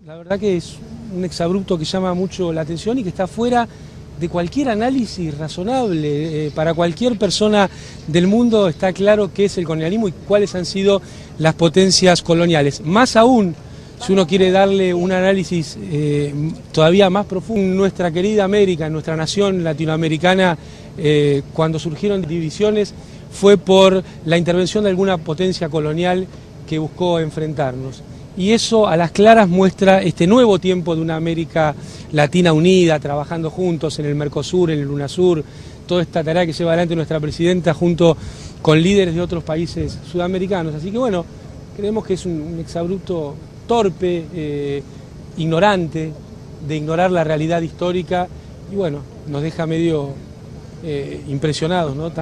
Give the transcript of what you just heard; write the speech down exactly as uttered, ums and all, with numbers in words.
La verdad que es un exabrupto que llama mucho la atención y que está fuera de cualquier análisis razonable. Eh, para cualquier persona del mundo está claro qué es el colonialismo y cuáles han sido las potencias coloniales. Más aún, si uno quiere darle un análisis eh, todavía más profundo, nuestra querida América, nuestra nación latinoamericana, eh, cuando surgieron divisiones, fue por la intervención de alguna potencia colonial que buscó enfrentarnos. Y eso a las claras muestra este nuevo tiempo de una América Latina unida, trabajando juntos en el Mercosur, en el UNASUR, toda esta tarea que lleva adelante nuestra presidenta junto con líderes de otros países sudamericanos. Así que bueno, creemos que es un, un exabrupto torpe, eh, ignorante, de ignorar la realidad histórica y bueno, nos deja medio eh, impresionados, ¿no?